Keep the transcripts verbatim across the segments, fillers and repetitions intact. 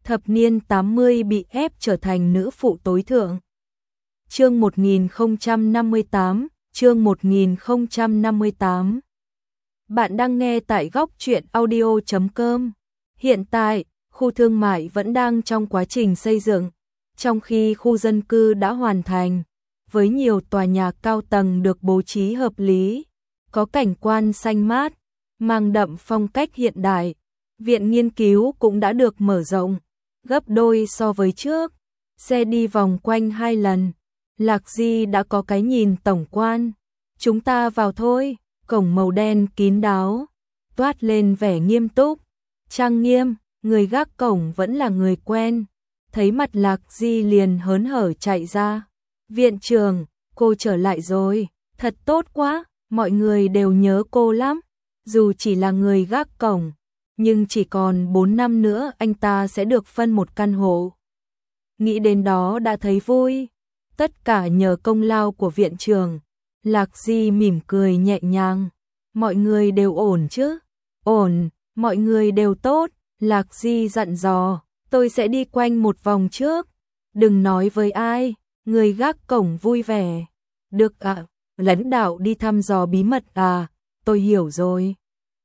thập niên tám mươi bị ép trở thành nữ phụ tối thượng. Chương một nghìn không trăm năm mươi tám, chương một nghìn không trăm năm mươi tám. Bạn đang nghe tại góc truyện audio chấm com. Hiện tại, khu thương mại vẫn đang trong quá trình xây dựng, trong khi khu dân cư đã hoàn thành, với nhiều tòa nhà cao tầng được bố trí hợp lý, có cảnh quan xanh mát, mang đậm phong cách hiện đại. Viện nghiên cứu cũng đã được mở rộng, gấp đôi so với trước. Xe đi vòng quanh hai lần, Lạc Di đã có cái nhìn tổng quan. Chúng ta vào thôi. Cổng màu đen kín đáo, toát lên vẻ nghiêm túc, trang nghiêm. Người gác cổng vẫn là người quen. Thấy mặt Lạc Di liền hớn hở chạy ra. Viện trưởng, cô trở lại rồi, thật tốt quá, mọi người đều nhớ cô lắm. Dù chỉ là người gác cổng, nhưng chỉ còn bốn năm nữa anh ta sẽ được phân một căn hộ. Nghĩ đến đó đã thấy vui, tất cả nhờ công lao của viện trưởng. Lạc Di mỉm cười nhẹ nhàng. Mọi người đều ổn chứ? Ổn, mọi người đều tốt. Lạc Di dặn dò, tôi sẽ đi quanh một vòng trước. Đừng nói với ai. Người gác cổng vui vẻ. Được ạ, à, lãnh đạo đi thăm dò bí mật à, tôi hiểu rồi.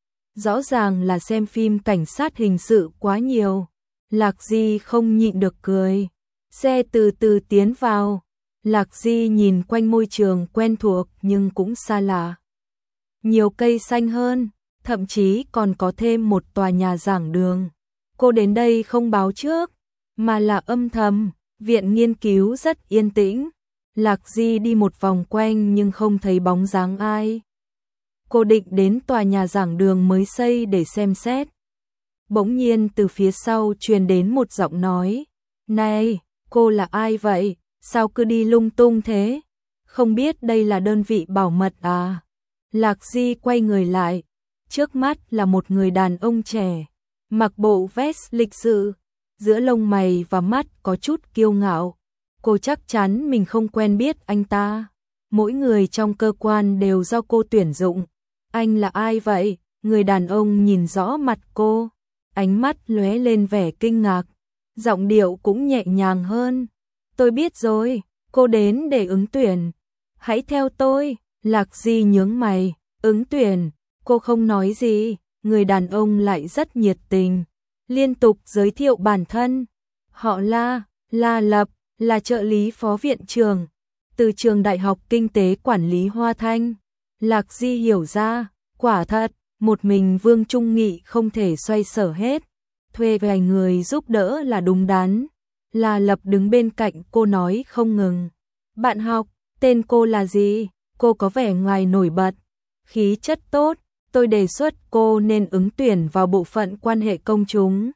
Rõ ràng là xem phim cảnh sát hình sự quá nhiều. Lạc Di không nhịn được cười. Xe từ từ tiến vào. Lạc Di nhìn quanh môi trường quen thuộc nhưng cũng xa lạ. Nhiều cây xanh hơn, thậm chí còn có thêm một tòa nhà giảng đường. Cô đến đây không báo trước, mà là âm thầm. Viện nghiên cứu rất yên tĩnh. Lạc Di đi một vòng quanh nhưng không thấy bóng dáng ai. Cô định đến tòa nhà giảng đường mới xây để xem xét. Bỗng nhiên từ phía sau truyền đến một giọng nói. Này, cô là ai vậy? Sao cứ đi lung tung thế? Không biết đây là đơn vị bảo mật à? Lạc Di quay người lại. Trước mắt là một người đàn ông trẻ, mặc bộ vest lịch sự, giữa lông mày và mắt có chút kiêu ngạo. Cô chắc chắn mình không quen biết anh ta. Mỗi người trong cơ quan đều do cô tuyển dụng. Anh là ai vậy? Người đàn ông nhìn rõ mặt cô, ánh mắt lóe lên vẻ kinh ngạc, giọng điệu cũng nhẹ nhàng hơn. Tôi biết rồi, cô đến để ứng tuyển. Hãy theo tôi. Lạc Di nhướng mày. Ứng tuyển? Cô không nói gì. Người đàn ông lại rất nhiệt tình, liên tục giới thiệu bản thân. Họ La, La Lập, là trợ lý phó viện trưởng, từ trường Đại học Kinh tế Quản lý Hoa Thanh. Lạc Di hiểu ra, quả thật, một mình Vương Trung Nghị không thể xoay sở hết. Thuê vài người giúp đỡ là đúng đắn. La Lập đứng bên cạnh cô nói không ngừng. Bạn học, tên cô là gì? Cô có vẻ ngoài nổi bật, khí chất tốt. Tôi đề xuất cô nên ứng tuyển vào bộ phận quan hệ công chúng.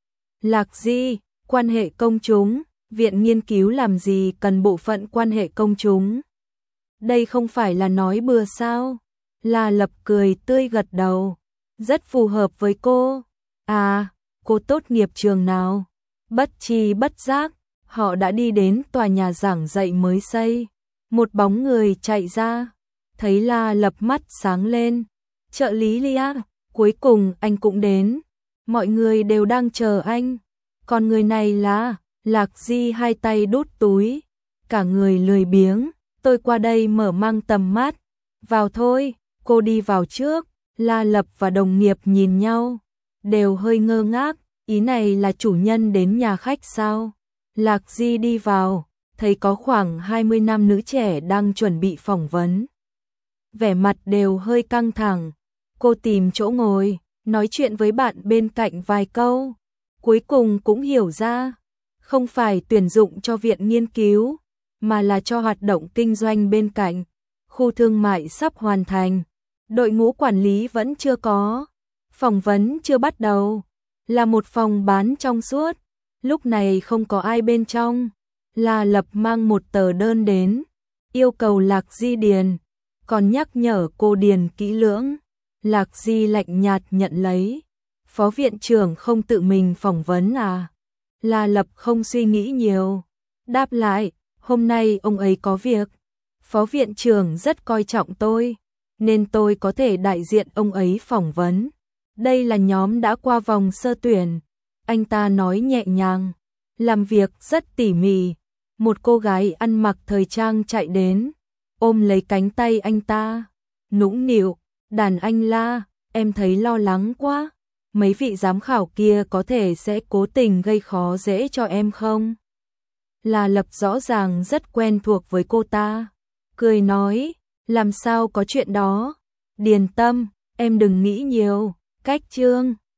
Lạc Di, quan hệ công chúng? Viện nghiên cứu làm gì cần bộ phận quan hệ công chúng? Đây không phải là nói bừa sao? La Lập cười tươi gật đầu. Rất phù hợp với cô. À, cô tốt nghiệp trường nào? Bất tri bất giác, họ đã đi đến tòa nhà giảng dạy mới xây. Một bóng người chạy ra, thấy La Lập mắt sáng lên. Trợ lý Lia, cuối cùng anh cũng đến. Mọi người đều đang chờ anh. Còn người này là... Lạc Di hai tay đút túi, cả người lười biếng. Tôi qua đây mở mang tầm mắt. Vào thôi. Cô đi vào trước. La Lập và đồng nghiệp nhìn nhau, đều hơi ngơ ngác. Ý này là chủ nhân đến nhà khách sao? Lạc Di đi vào, thấy có khoảng hai mươi nam nữ trẻ đang chuẩn bị phỏng vấn. Vẻ mặt đều hơi căng thẳng. Cô tìm chỗ ngồi, nói chuyện với bạn bên cạnh vài câu. Cuối cùng cũng hiểu ra, không phải tuyển dụng cho viện nghiên cứu, mà là cho hoạt động kinh doanh bên cạnh. Khu thương mại sắp hoàn thành, đội ngũ quản lý vẫn chưa có, phỏng vấn chưa bắt đầu. Là một phòng bán trong suốt, lúc này không có ai bên trong. La Lập mang một tờ đơn đến, yêu cầu Lạc Di điền, còn nhắc nhở cô điền kỹ lưỡng. Lạc Di lạnh nhạt nhận lấy. Phó viện trưởng không tự mình phỏng vấn à? La Lập không suy nghĩ nhiều, đáp lại, hôm nay ông ấy có việc. Phó viện trưởng rất coi trọng tôi, nên tôi có thể đại diện ông ấy phỏng vấn. Đây là nhóm đã qua vòng sơ tuyển. anh ta nói nhẹ nhàng, làm việc rất tỉ mỉ. Một cô gái ăn mặc thời trang chạy đến, ôm lấy cánh tay anh ta, nũng nịu, đàn anh La, em thấy lo lắng quá, mấy vị giám khảo kia có thể sẽ cố tình gây khó dễ cho em không? La Lập rõ ràng rất quen thuộc với cô ta, cười nói, làm sao có chuyện đó, Điền Tâm, em đừng nghĩ nhiều, cách Trương